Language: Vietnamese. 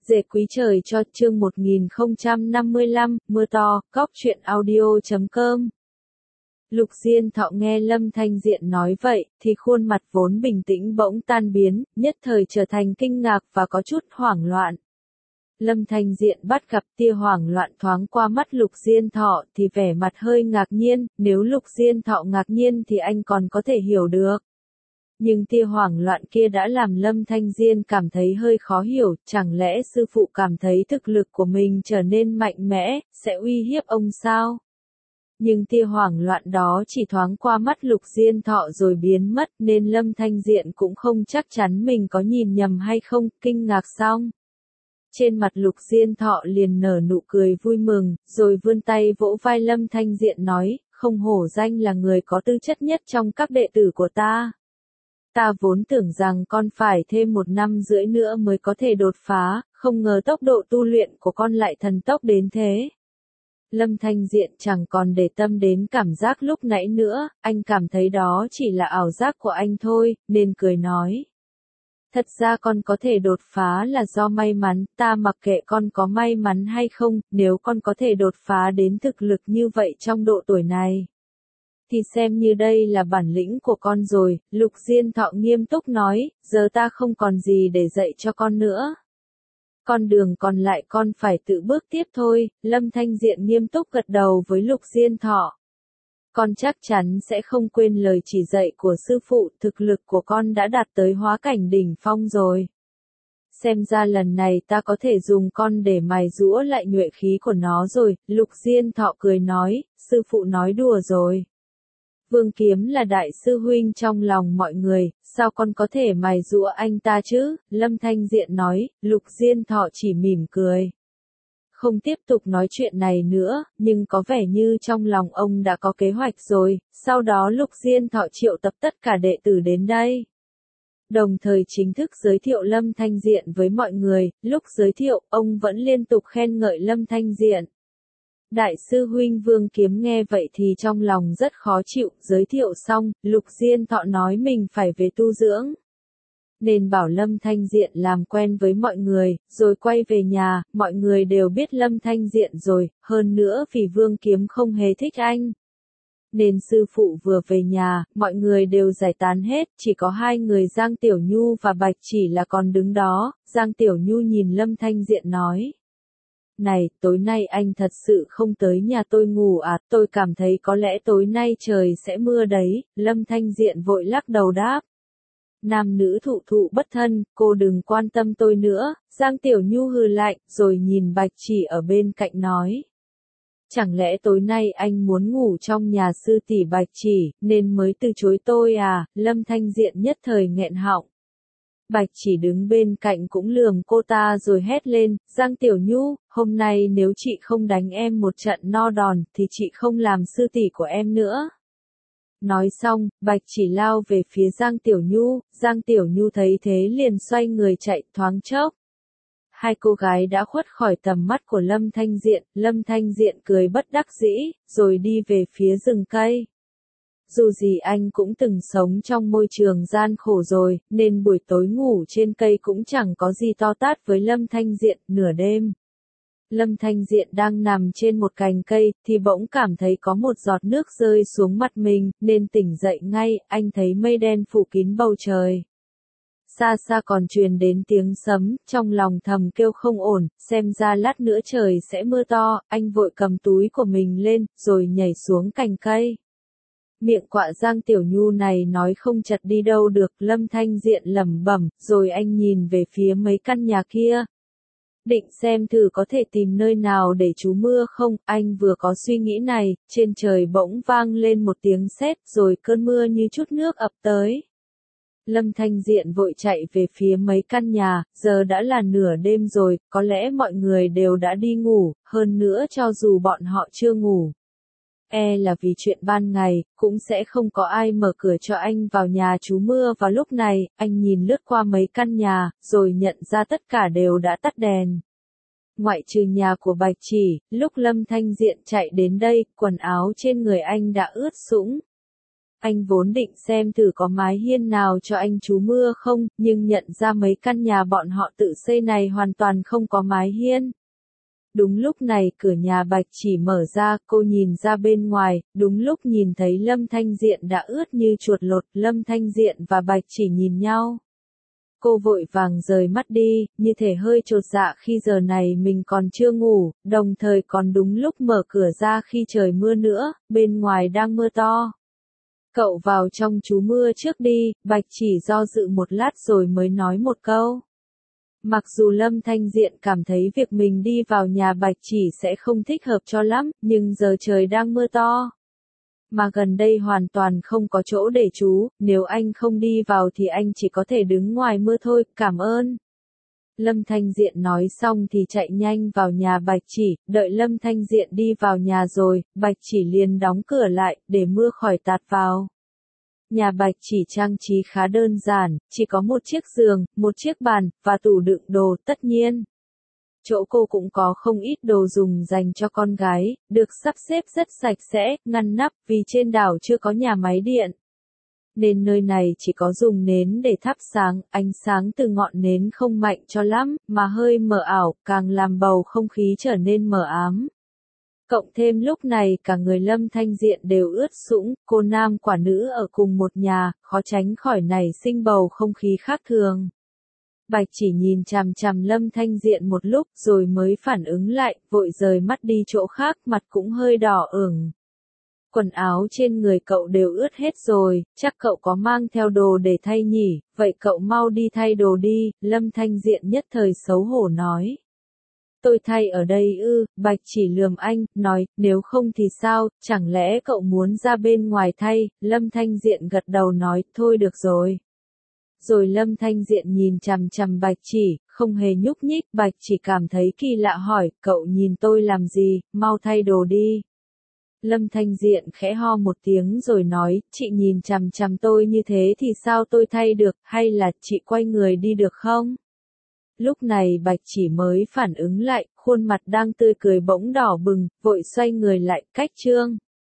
Dệt quý trời cho chương 1055, mưa to, góc truyện audio.com. Lục Diên Thọ nghe Lâm Thanh Diện nói vậy, thì khuôn mặt vốn bình tĩnh bỗng tan biến, nhất thời trở thành kinh ngạc và có chút hoảng loạn. Lâm Thanh Diện bắt gặp tia hoảng loạn thoáng qua mắt Lục Diên Thọ thì vẻ mặt hơi ngạc nhiên, nếu Lục Diên Thọ ngạc nhiên thì anh còn có thể hiểu được. Nhưng tia hoảng loạn kia đã làm Lâm Thanh Diên cảm thấy hơi khó hiểu, chẳng lẽ sư phụ cảm thấy thực lực của mình trở nên mạnh mẽ, sẽ uy hiếp ông sao? Nhưng tia hoảng loạn đó chỉ thoáng qua mắt Lục Diên Thọ rồi biến mất nên Lâm Thanh Diện cũng không chắc chắn mình có nhìn nhầm hay không, kinh ngạc xong. Trên mặt Lục Diên Thọ liền nở nụ cười vui mừng, rồi vươn tay vỗ vai Lâm Thanh Diện nói, không hổ danh là người có tư chất nhất trong các đệ tử của ta. Ta vốn tưởng rằng con phải thêm 1 năm rưỡi nữa mới có thể đột phá, không ngờ tốc độ tu luyện của con lại thần tốc đến thế. Lâm Thanh Diện chẳng còn để tâm đến cảm giác lúc nãy nữa, anh cảm thấy đó chỉ là ảo giác của anh thôi, nên cười nói. Thật ra con có thể đột phá là do may mắn, ta mặc kệ con có may mắn hay không, nếu con có thể đột phá đến thực lực như vậy trong độ tuổi này. Thì xem như đây là bản lĩnh của con rồi, Lục Diên Thọ nghiêm túc nói, giờ ta không còn gì để dạy cho con nữa. Con đường còn lại con phải tự bước tiếp thôi, Lâm Thanh Diện nghiêm túc gật đầu với Lục Diên Thọ. Con chắc chắn sẽ không quên lời chỉ dạy của sư phụ, thực lực của con đã đạt tới hóa cảnh đỉnh phong rồi. Xem ra lần này ta có thể dùng con để mài giũa lại nhuệ khí của nó rồi, Lục Diên Thọ cười nói, sư phụ nói đùa rồi. Vương Kiếm là đại sư huynh trong lòng mọi người, sao con có thể mài giũa anh ta chứ? Lâm Thanh Diện nói, Lục Diên Thọ chỉ mỉm cười. Không tiếp tục nói chuyện này nữa, nhưng có vẻ như trong lòng ông đã có kế hoạch rồi, sau đó Lục Diên Thọ triệu tập tất cả đệ tử đến đây. Đồng thời chính thức giới thiệu Lâm Thanh Diện với mọi người, lúc giới thiệu, ông vẫn liên tục khen ngợi Lâm Thanh Diện. Đại sư huynh Vương Kiếm nghe vậy thì trong lòng rất khó chịu, giới thiệu xong, Lục Diên Thọ nói mình phải về tu dưỡng. Nên bảo Lâm Thanh Diện làm quen với mọi người, rồi quay về nhà, mọi người đều biết Lâm Thanh Diện rồi, hơn nữa vì Vương Kiếm không hề thích anh. Nên sư phụ vừa về nhà, mọi người đều giải tán hết, chỉ có 2 người Giang Tiểu Nhu và Bạch Chỉ là còn đứng đó, Giang Tiểu Nhu nhìn Lâm Thanh Diện nói. Này, tối nay anh thật sự không tới nhà tôi ngủ à, tôi cảm thấy có lẽ tối nay trời sẽ mưa đấy, Lâm Thanh Diện vội lắc đầu đáp. Nam nữ thụ thụ bất thân, cô đừng quan tâm tôi nữa, Giang Tiểu Nhu hừ lạnh, rồi nhìn Bạch Chỉ ở bên cạnh nói. Chẳng lẽ tối nay anh muốn ngủ trong nhà sư tỷ Bạch Chỉ, nên mới từ chối tôi à, Lâm Thanh Diện nhất thời nghẹn họng. Bạch Chỉ đứng bên cạnh cũng lườm cô ta rồi hét lên, Giang Tiểu Nhu, hôm nay nếu chị không đánh em một trận no đòn, thì chị không làm sư tỷ của em nữa. Nói xong, Bạch Chỉ lao về phía Giang Tiểu Nhu thấy thế liền xoay người chạy thoáng chốc. 2 cô gái đã khuất khỏi tầm mắt của Lâm Thanh Diện cười bất đắc dĩ, rồi đi về phía rừng cây. Dù gì anh cũng từng sống trong môi trường gian khổ rồi, nên buổi tối ngủ trên cây cũng chẳng có gì to tát với Lâm Thanh Diện. Nửa đêm, Lâm Thanh Diện đang nằm trên một cành cây, thì bỗng cảm thấy có một giọt nước rơi xuống mặt mình, nên tỉnh dậy ngay, anh thấy mây đen phủ kín bầu trời. Xa xa còn truyền đến tiếng sấm, trong lòng thầm kêu không ổn, xem ra lát nữa trời sẽ mưa to, anh vội cầm túi của mình lên, rồi nhảy xuống cành cây. Miệng quạ Giang Tiểu Nhu này nói không chật đi đâu được, Lâm Thanh Diện lẩm bẩm, rồi anh nhìn về phía mấy căn nhà kia. Định xem thử có thể tìm nơi nào để trú mưa không, anh vừa có suy nghĩ này, trên trời bỗng vang lên một tiếng sét, rồi cơn mưa như chút nước ập tới. Lâm Thanh Diện vội chạy về phía mấy căn nhà, giờ đã là nửa đêm rồi, có lẽ mọi người đều đã đi ngủ, hơn nữa cho dù bọn họ chưa ngủ. Là vì chuyện ban ngày, cũng sẽ không có ai mở cửa cho anh vào nhà trú mưa vào lúc này, anh nhìn lướt qua mấy căn nhà, rồi nhận ra tất cả đều đã tắt đèn. Ngoại trừ nhà của Bạch Chỉ, lúc Lâm Thanh Diện chạy đến đây, quần áo trên người anh đã ướt sũng. Anh vốn định xem thử có mái hiên nào cho anh trú mưa không, nhưng nhận ra mấy căn nhà bọn họ tự xây này hoàn toàn không có mái hiên. Đúng lúc này cửa nhà Bạch Chỉ mở ra, cô nhìn ra bên ngoài, đúng lúc nhìn thấy Lâm Thanh Diện đã ướt như chuột lột, Lâm Thanh Diện và Bạch Chỉ nhìn nhau. Cô vội vàng rời mắt đi, như thể hơi chột dạ khi giờ này mình còn chưa ngủ, đồng thời còn đúng lúc mở cửa ra khi trời mưa nữa, bên ngoài đang mưa to. Cậu vào trong trú mưa trước đi, Bạch Chỉ do dự một lát rồi mới nói một câu. Mặc dù Lâm Thanh Diện cảm thấy việc mình đi vào nhà Bạch Chỉ sẽ không thích hợp cho lắm, nhưng giờ trời đang mưa to. Mà gần đây hoàn toàn không có chỗ để trú, nếu anh không đi vào thì anh chỉ có thể đứng ngoài mưa thôi, cảm ơn. Lâm Thanh Diện nói xong thì chạy nhanh vào nhà Bạch Chỉ, đợi Lâm Thanh Diện đi vào nhà rồi, Bạch Chỉ liền đóng cửa lại, để mưa khỏi tạt vào. Nhà Bạch Chỉ trang trí khá đơn giản, chỉ có một chiếc giường, một chiếc bàn, và tủ đựng đồ, tất nhiên. Chỗ cô cũng có không ít đồ dùng dành cho con gái, được sắp xếp rất sạch sẽ, ngăn nắp, vì trên đảo chưa có nhà máy điện. Nên nơi này chỉ có dùng nến để thắp sáng, ánh sáng từ ngọn nến không mạnh cho lắm, mà hơi mờ ảo, càng làm bầu không khí trở nên mờ ám. Cộng thêm lúc này cả người Lâm Thanh Diện đều ướt sũng, cô nam quả nữ ở cùng một nhà, khó tránh khỏi nảy sinh bầu không khí khác thường. Bạch Chỉ nhìn chằm chằm Lâm Thanh Diện một lúc rồi mới phản ứng lại, vội rời mắt đi chỗ khác, mặt cũng hơi đỏ ửng. Quần áo trên người cậu đều ướt hết rồi, chắc cậu có mang theo đồ để thay nhỉ, vậy cậu mau đi thay đồ đi, Lâm Thanh Diện nhất thời xấu hổ nói. Tôi thay ở đây ư, Bạch Chỉ lườm anh, nói, nếu không thì sao, chẳng lẽ cậu muốn ra bên ngoài thay, Lâm Thanh Diện gật đầu nói, thôi được rồi. Rồi Lâm Thanh Diện nhìn chằm chằm Bạch Chỉ, không hề nhúc nhích, Bạch Chỉ cảm thấy kỳ lạ hỏi, cậu nhìn tôi làm gì, mau thay đồ đi. Lâm Thanh Diện khẽ ho một tiếng rồi nói, chị nhìn chằm chằm tôi như thế thì sao tôi thay được, hay là chị quay người đi được không? Lúc này Bạch Chỉ mới phản ứng lại, khuôn mặt đang tươi cười bỗng đỏ bừng, vội xoay người lại, cách trương.